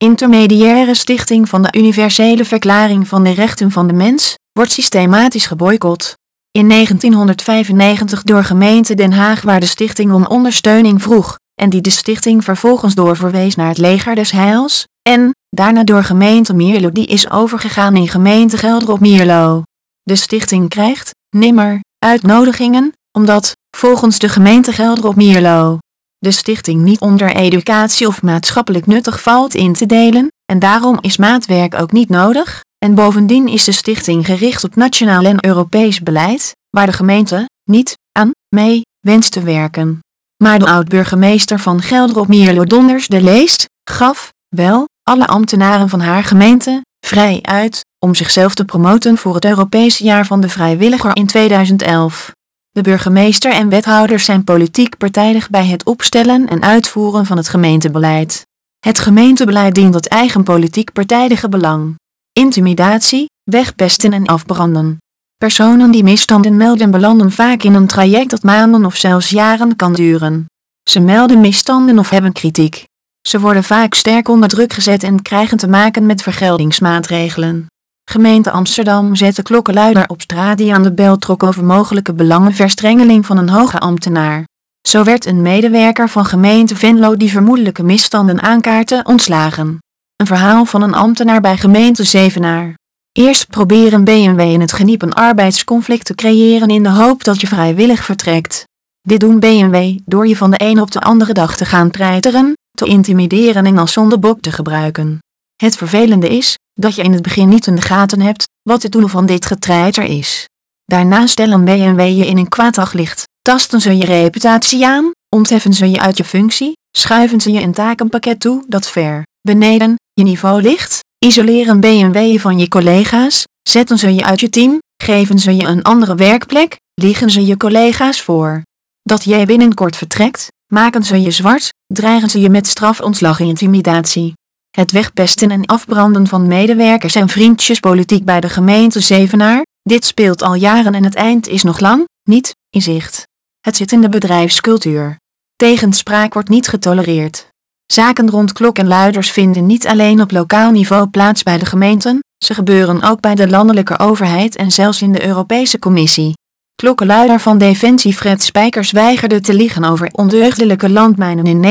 intermediaire stichting van de Universele Verklaring van de Rechten van de Mens, wordt systematisch geboycott. In 1995 door gemeente Den Haag waar de stichting om ondersteuning vroeg, en die de stichting vervolgens doorverwees naar het Leger des Heils, en daarna door gemeente Mierlo die is overgegaan in gemeente Gelderop-Mierlo. De stichting krijgt nimmer uitnodigingen, omdat, volgens de gemeente Gelderop-Mierlo, de stichting niet onder educatie of maatschappelijk nuttig valt in te delen, en daarom is maatwerk ook niet nodig, en bovendien is de stichting gericht op nationaal en Europees beleid, waar de gemeente niet aan mee wenst te werken. Maar de oud-burgemeester van Gelderop-Mierlo Donders de Leest gaf wel alle ambtenaren van haar gemeente vrij uit om zichzelf te promoten voor het Europese jaar van de vrijwilliger in 2011. De burgemeester en wethouders zijn politiek partijdig bij het opstellen en uitvoeren van het gemeentebeleid. Het gemeentebeleid dient het eigen politiek partijdige belang. Intimidatie, wegpesten en afbranden. Personen die misstanden melden belanden vaak in een traject dat maanden of zelfs jaren kan duren. Ze melden misstanden of hebben kritiek. Ze worden vaak sterk onder druk gezet en krijgen te maken met vergeldingsmaatregelen. Gemeente Amsterdam zet de klokkenluider op straat die aan de bel trok over mogelijke belangenverstrengeling van een hoge ambtenaar. Zo werd een medewerker van gemeente Venlo die vermoedelijke misstanden aankaartte ontslagen. Een verhaal van een ambtenaar bij gemeente Zevenaar. Eerst proberen B&W in het geniep een arbeidsconflict te creëren in de hoop dat je vrijwillig vertrekt. Dit doen B&W door je van de een op de andere dag te gaan treiteren, te intimideren en als zondebok te gebruiken. Het vervelende is, dat je in het begin niet in de gaten hebt, wat het doel van dit getreiter is. Daarna stellen B&W je in een kwaad daglicht, tasten ze je reputatie aan, ontheffen ze je uit je functie, schuiven ze je een takenpakket toe dat ver beneden je niveau ligt, isoleren B&W je van je collega's, zetten ze je uit je team, geven ze je een andere werkplek, liegen ze je collega's voor dat jij binnenkort vertrekt, maken ze je zwart, dreigen ze je met strafontslag en intimidatie. Het wegpesten en afbranden van medewerkers en vriendjespolitiek bij de gemeente Zevenaar, dit speelt al jaren en het eind is nog lang niet in zicht. Het zit in de bedrijfscultuur. Tegenspraak wordt niet getolereerd. Zaken rond klokkenluiders vinden niet alleen op lokaal niveau plaats bij de gemeenten, ze gebeuren ook bij de landelijke overheid en zelfs in de Europese Commissie. Klokkenluider van Defensie Fred Spijkers weigerde te liegen over ondeugdelijke landmijnen in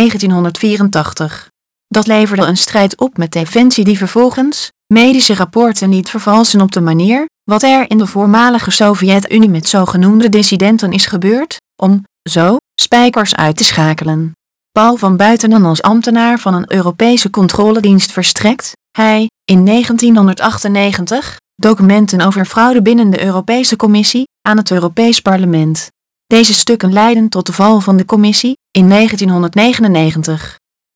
1984. Dat leverde een strijd op met Defensie die vervolgens medische rapporten niet vervalsen op de manier, wat er in de voormalige Sovjet-Unie met zogenoemde dissidenten is gebeurd, om, zo, Spijkers uit te schakelen. Paul van Buitenen als ambtenaar van een Europese controledienst verstrekt, hij, in 1998, documenten over fraude binnen de Europese Commissie, aan het Europees Parlement. Deze stukken leidden tot de val van de commissie, in 1999.